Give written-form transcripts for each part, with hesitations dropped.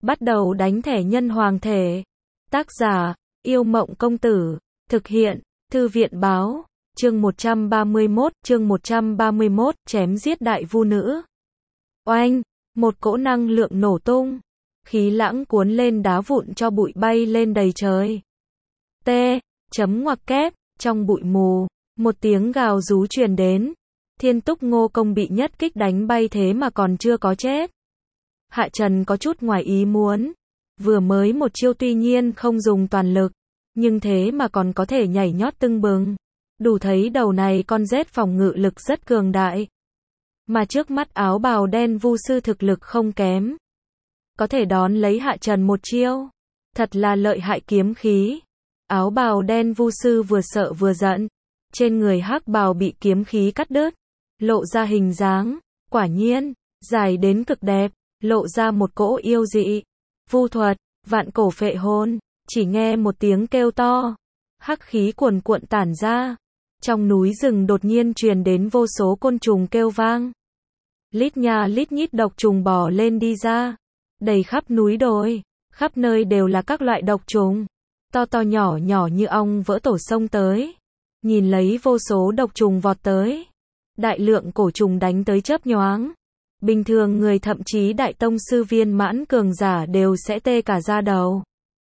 Bắt đầu đánh thẻ nhân hoàng thể. Tác giả, Yêu Mộng Công Tử. Thực hiện, Thư viện Báo. Chương 131, chém giết đại vu nữ. Oanh, một cỗ năng lượng nổ tung. Khí lãng cuốn lên đá vụn cho bụi bay lên đầy trời. Ngoặc kép, trong bụi mù, một tiếng gào rú truyền đến. Thiên Túc Ngô Công bị nhất kích đánh bay thế mà còn chưa có chết. Hạ Trần có chút ngoài ý muốn. Vừa mới một chiêu tuy nhiên không dùng toàn lực, nhưng thế mà còn có thể nhảy nhót tưng bừng. Đủ thấy đầu này con rết phòng ngự lực rất cường đại. Mà trước mắt áo bào đen vu sư thực lực không kém. Có thể đón lấy Hạ Trần một chiêu. Thật là lợi hại kiếm khí. Áo bào đen vu sư vừa sợ vừa giận. Trên người hắc bào bị kiếm khí cắt đứt. Lộ ra hình dáng. Quả nhiên, dài đến cực đẹp. Lộ ra một cỗ yêu dị. Vu thuật, vạn cổ phệ hồn. Chỉ nghe một tiếng kêu to. Hắc khí cuồn cuộn tản ra. Trong núi rừng đột nhiên truyền đến vô số côn trùng kêu vang. Lít nha lít nhít độc trùng bò lên đi ra. Đầy khắp núi đồi. Khắp nơi đều là các loại độc trùng. To to nhỏ nhỏ như ong vỡ tổ sông tới. Nhìn lấy vô số độc trùng vọt tới. Đại lượng cổ trùng đánh tới chớp nhoáng. Bình thường người thậm chí đại tông sư viên mãn cường giả đều sẽ tê cả da đầu.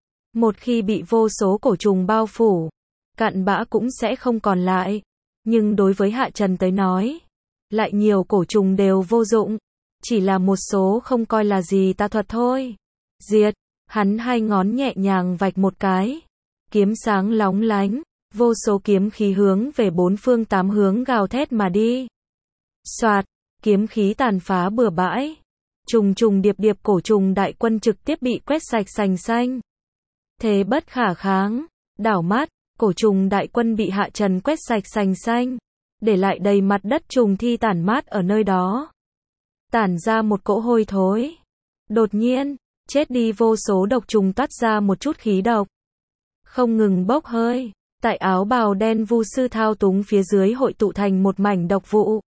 Một khi bị vô số cổ trùng bao phủ, cặn bã cũng sẽ không còn lại. Nhưng đối với Hạ Trần tới nói, lại nhiều cổ trùng đều vô dụng. Chỉ là một số không coi là gì tà thuật thôi. Diệt, hắn hai ngón nhẹ nhàng vạch một cái. Kiếm sáng lóng lánh, vô số kiếm khí hướng về bốn phương tám hướng gào thét mà đi. Soạt, kiếm khí tàn phá bừa bãi. Trùng trùng điệp điệp cổ trùng đại quân trực tiếp bị quét sạch sành xanh. Thế bất khả kháng, đảo mắt, cổ trùng đại quân bị Hạ Trần quét sạch sành xanh. Để lại đầy mặt đất trùng thi tản mát ở nơi đó. Tản ra một cỗ hôi thối. Đột nhiên, chết đi vô số độc trùng toát ra một chút khí độc. Không ngừng bốc hơi. Tại áo bào đen vu sư thao túng phía dưới hội tụ thành một mảnh độc vụ.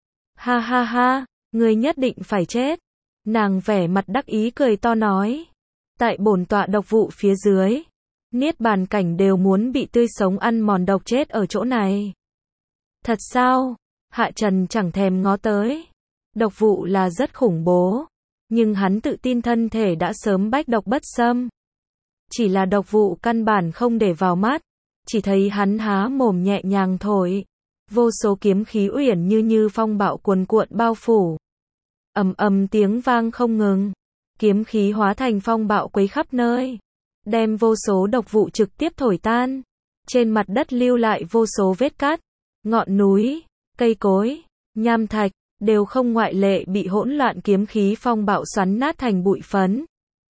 Ha ha ha, ngươi nhất định phải chết. Nàng vẻ mặt đắc ý cười to nói. Tại bổn tọa độc vụ phía dưới, niết bàn cảnh đều muốn bị tươi sống ăn mòn độc chết ở chỗ này. Thật sao? Hạ Trần chẳng thèm ngó tới. Độc vụ là rất khủng bố, nhưng hắn tự tin thân thể đã sớm bách độc bất xâm. Chỉ là độc vụ căn bản không để vào mắt, chỉ thấy hắn há mồm nhẹ nhàng thổi. Vô số kiếm khí uyển như phong bạo cuồn cuộn bao phủ. Ầm ầm tiếng vang không ngừng. Kiếm khí hóa thành phong bạo quấy khắp nơi. Đem vô số độc vụ trực tiếp thổi tan. Trên mặt đất lưu lại vô số vết cát. Ngọn núi, cây cối, nham thạch, đều không ngoại lệ bị hỗn loạn kiếm khí phong bạo xoắn nát thành bụi phấn.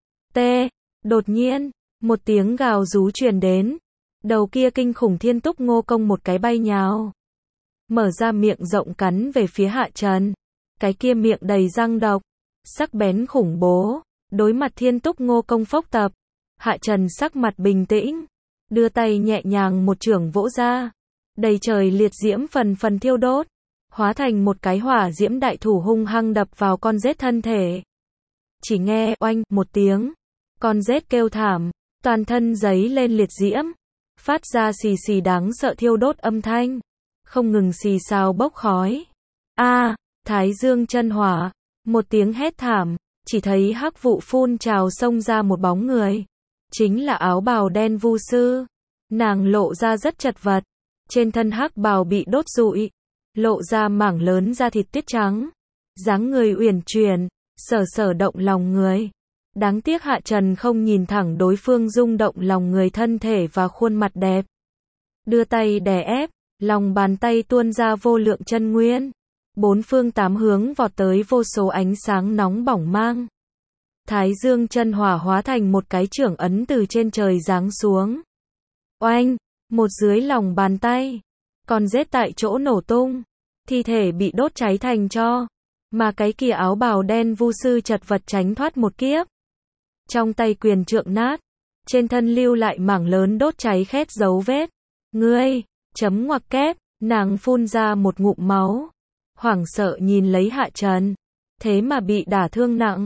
Đột nhiên, một tiếng gào rú truyền đến. Đầu kia kinh khủng Thiên Túc Ngô Công một cái bay nhào. Mở ra miệng rộng cắn về phía Hạ Trần. Cái kia miệng đầy răng độc, sắc bén khủng bố. Đối mặt Thiên Túc Ngô Công phốc tập, Hạ Trần sắc mặt bình tĩnh, đưa tay nhẹ nhàng một chưởng vỗ ra. Đầy trời liệt diễm phần phần thiêu đốt, hóa thành một cái hỏa diễm đại thủ hung hăng đập vào con rết thân thể. Chỉ nghe oanh một tiếng, con rết kêu thảm, toàn thân giấy lên liệt diễm, phát ra xì xì đáng sợ thiêu đốt âm thanh, không ngừng xì xào bốc khói. Thái dương chân hỏa, một tiếng hét thảm, chỉ thấy hắc vụ phun trào xông ra một bóng người. Chính là áo bào đen vu sư. Nàng lộ ra rất chật vật. Trên thân hắc bào bị đốt rụi, lộ ra mảng lớn da thịt tuyết trắng. Dáng người uyển chuyển, sở động lòng người. Đáng tiếc Hạ Trần không nhìn thẳng đối phương rung động lòng người thân thể và khuôn mặt đẹp. Đưa tay đè ép, lòng bàn tay tuôn ra vô lượng chân nguyên. Bốn phương tám hướng vọt tới vô số ánh sáng nóng bỏng mang. Thái dương chân hỏa hóa thành một cái chưởng ấn từ trên trời giáng xuống. Oanh, một dưới lòng bàn tay, con rết tại chỗ nổ tung, thi thể bị đốt cháy thành tro, mà cái kia áo bào đen vu sư chật vật tránh thoát một kiếp. Trong tay quyền trượng nát, trên thân lưu lại mảng lớn đốt cháy khét dấu vết. Ngươi, ngoặc kép, nàng phun ra một ngụm máu. Hoảng sợ nhìn lấy Hạ Trần, thế mà bị đả thương nặng.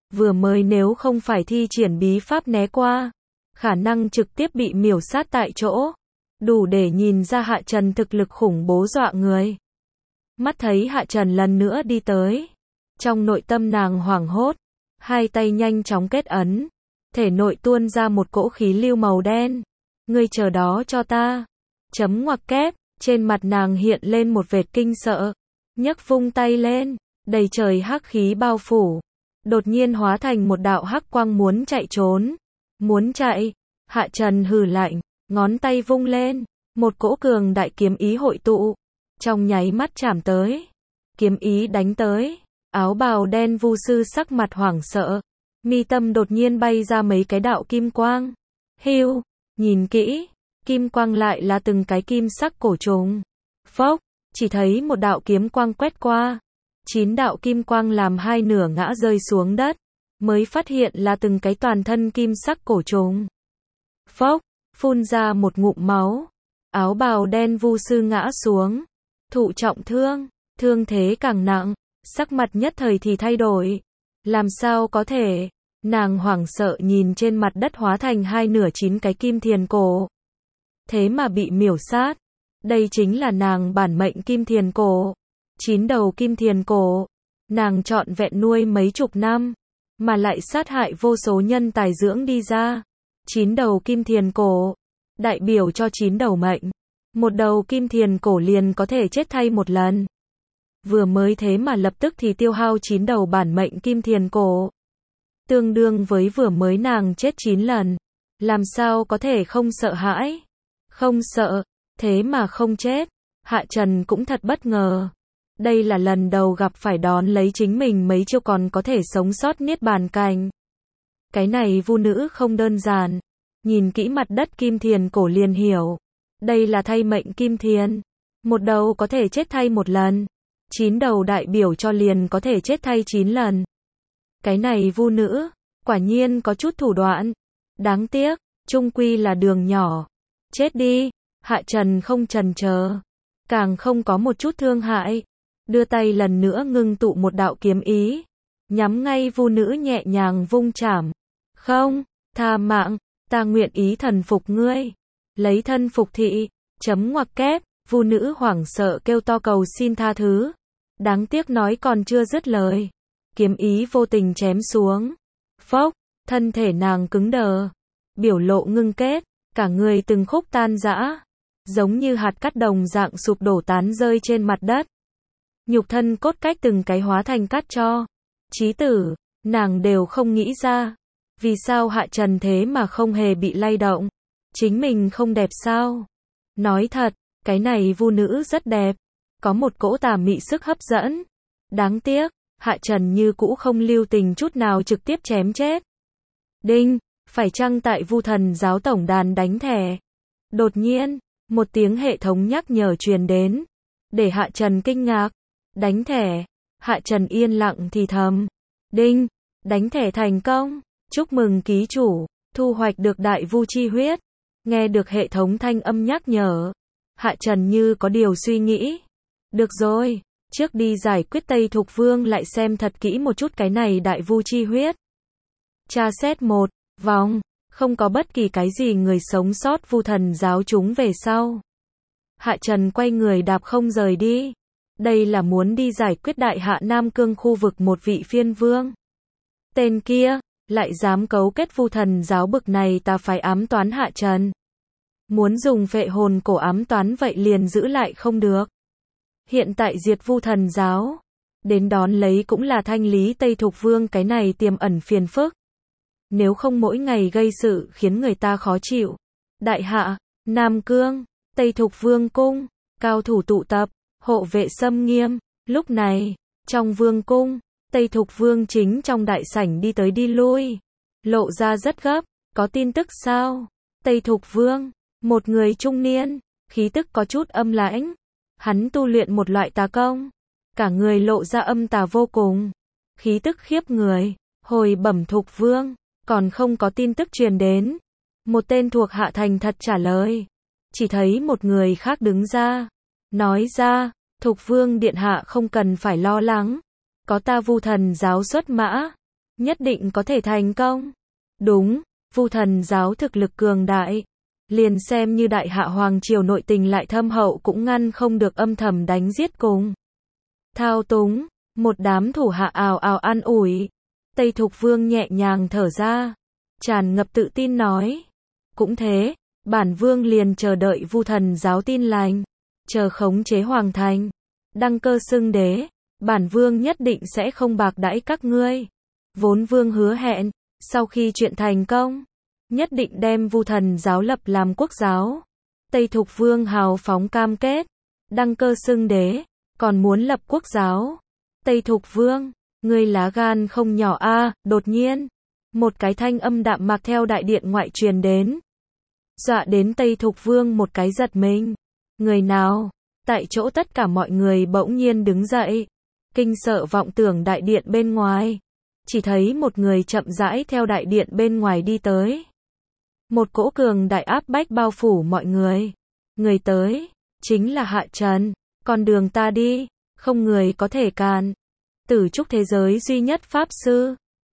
Vừa mới nếu không phải thi triển bí pháp né qua, khả năng trực tiếp bị miểu sát tại chỗ. Đủ để nhìn ra Hạ Trần thực lực khủng bố dọa người. Mắt thấy Hạ Trần lần nữa đi tới. Trong nội tâm nàng hoảng hốt. Hai tay nhanh chóng kết ấn. Thể nội tuôn ra một cỗ khí lưu màu đen. Ngươi chờ đó cho ta. Chấm ngoặc kép. Trên mặt nàng hiện lên một vệt kinh sợ. Nhấc vung tay lên. Đầy trời hắc khí bao phủ. Đột nhiên hóa thành một đạo hắc quang muốn chạy trốn. Muốn chạy. Hạ Trần hừ lạnh. Ngón tay vung lên. Một cỗ cường đại kiếm ý hội tụ. Trong nháy mắt chạm tới. Kiếm ý đánh tới. Áo bào đen vu sư sắc mặt hoảng sợ. Mi tâm đột nhiên bay ra mấy cái đạo kim quang. Hiu. Nhìn kỹ. Kim quang lại là từng cái kim sắc cổ trùng. Phốc. Chỉ thấy một đạo kiếm quang quét qua. 9 đạo kim quang làm hai nửa ngã rơi xuống đất. Mới phát hiện là từng cái toàn thân kim sắc cổ trùng. Phốc. Phun ra một ngụm máu. Áo bào đen vu sư ngã xuống. Thụ trọng thương. Thương thế càng nặng. Sắc mặt nhất thời thì thay đổi. Làm sao có thể? Nàng hoảng sợ nhìn trên mặt đất hóa thành hai nửa 9 cái kim thiền cổ. Thế mà bị miểu sát. Đây chính là nàng bản mệnh kim thiền cổ. 9 đầu kim thiền cổ. Nàng trọn vẹn nuôi mấy chục năm. Mà lại sát hại vô số nhân tài dưỡng đi ra. 9 đầu kim thiền cổ. Đại biểu cho 9 đầu mệnh. Một đầu kim thiền cổ liền có thể chết thay một lần. Vừa mới thế mà lập tức thì tiêu hao 9 đầu bản mệnh kim thiền cổ. Tương đương với vừa mới nàng chết 9 lần. Làm sao có thể không sợ hãi? Không sợ, thế mà không chết. Hạ Trần cũng thật bất ngờ. Đây là lần đầu gặp phải đón lấy chính mình mấy chiêu còn có thể sống sót niết bàn cảnh. Cái này vu nữ không đơn giản. Nhìn kỹ mặt đất kim thiền cổ liền hiểu. Đây là thay mệnh kim thiền. Một đầu có thể chết thay một lần. 9 đầu đại biểu cho liền có thể chết thay 9 lần. Cái này vu nữ, quả nhiên có chút thủ đoạn. Đáng tiếc, chung quy là đường nhỏ. Chết đi. Hạ Trần không chần chờ. Càng không có một chút thương hại. Đưa tay lần nữa ngưng tụ một đạo kiếm ý. Nhắm ngay vu nữ nhẹ nhàng vung chảm. Không, tha mạng, ta nguyện ý thần phục ngươi. Lấy thân phục thị, chấm ngoặc kép, vu nữ hoảng sợ kêu to cầu xin tha thứ. Đáng tiếc nói còn chưa dứt lời. Kiếm ý vô tình chém xuống. Phốc, thân thể nàng cứng đờ. Biểu lộ ngưng kết, cả người từng khúc tan rã. Giống như hạt cát đồng dạng sụp đổ tán rơi trên mặt đất. Nhục thân cốt cách từng cái hóa thành cát tro. Chí tử, nàng đều không nghĩ ra. Vì sao Hạ Trần thế mà không hề bị lay động? Chính mình không đẹp sao? Nói thật, cái này vu nữ rất đẹp. Có một cỗ tà mị sức hấp dẫn. Đáng tiếc, Hạ Trần như cũ không lưu tình chút nào trực tiếp chém chết. Đinh, phải chăng tại Vu Thần giáo tổng đàn đánh thẻ? Đột nhiên, một tiếng hệ thống nhắc nhở truyền đến. Để Hạ Trần kinh ngạc. Đánh thẻ. Hạ Trần yên lặng thì thầm. Đinh, đánh thẻ thành công. Chúc mừng ký chủ, thu hoạch được đại vu chi huyết. Nghe được hệ thống thanh âm nhắc nhở. Hạ Trần như có điều suy nghĩ. Được rồi, trước đi giải quyết Tây Thục Vương lại xem thật kỹ một chút cái này đại vu chi huyết. Tra xét một vòng, không có bất kỳ cái gì người sống sót Vu Thần giáo chúng về sau. Hạ Trần quay người đạp không rời đi. Đây là muốn đi giải quyết Đại Hạ Nam Cương khu vực một vị phiên vương. Tên kia, lại dám cấu kết Vu Thần giáo bực này ta phải ám toán Hạ Trần. Muốn dùng phệ hồn cổ ám toán vậy liền giữ lại không được. Hiện tại diệt Vu Thần giáo. Đến đón lấy cũng là thanh lý Tây Thục Vương cái này tiềm ẩn phiền phức. Nếu không mỗi ngày gây sự khiến người ta khó chịu. Đại Hạ, Nam Cương, Tây Thục Vương cung, cao thủ tụ tập, hộ vệ xâm nghiêm. Lúc này, trong vương cung, Tây Thục Vương chính trong đại sảnh đi tới đi lui. Lộ ra rất gấp, có tin tức sao? Tây Thục Vương, một người trung niên, khí tức có chút âm lãnh. Hắn tu luyện một loại tà công. Cả người lộ ra âm tà vô cùng. Khí tức khiếp người. Hồi bẩm Thục Vương, còn không có tin tức truyền đến. Một tên thuộc hạ thành thật trả lời. Chỉ thấy một người khác đứng ra. Nói ra, Thục Vương điện hạ không cần phải lo lắng. Có ta Vu Thần giáo xuất mã. nhất định có thể thành công. Đúng, Vu Thần giáo thực lực cường đại. Liền xem như Đại Hạ Hoàng triều nội tình lại thâm hậu cũng ngăn không được âm thầm đánh giết cùng. Thao túng, một đám thủ hạ ào ào an ủi. Tây Thục Vương nhẹ nhàng thở ra, tràn ngập tự tin nói. Cũng thế, bản vương liền chờ đợi Vu Thần giáo tin lành, chờ khống chế hoàng thành, đăng cơ xưng đế, bản vương nhất định sẽ không bạc đãi các ngươi. Vốn vương hứa hẹn, sau khi chuyện thành công, nhất định đem Vu Thần giáo lập làm quốc giáo. Tây Thục Vương hào phóng cam kết, đăng cơ xưng đế, còn muốn lập quốc giáo. Tây Thục Vương, ngươi lá gan không nhỏ a. Đột nhiên, một cái thanh âm đạm mạc theo đại điện ngoại truyền đến. Dọa đến Tây Thục Vương một cái giật mình. Người nào? Tại chỗ tất cả mọi người bỗng nhiên đứng dậy, kinh sợ vọng tưởng đại điện bên ngoài. Chỉ thấy một người chậm rãi theo đại điện bên ngoài đi tới. Một cỗ cường đại áp bách bao phủ mọi người. Người tới, chính là Hạ Trần. Con đường ta đi, không người có thể cản. Tử trúc thế giới duy nhất pháp sư.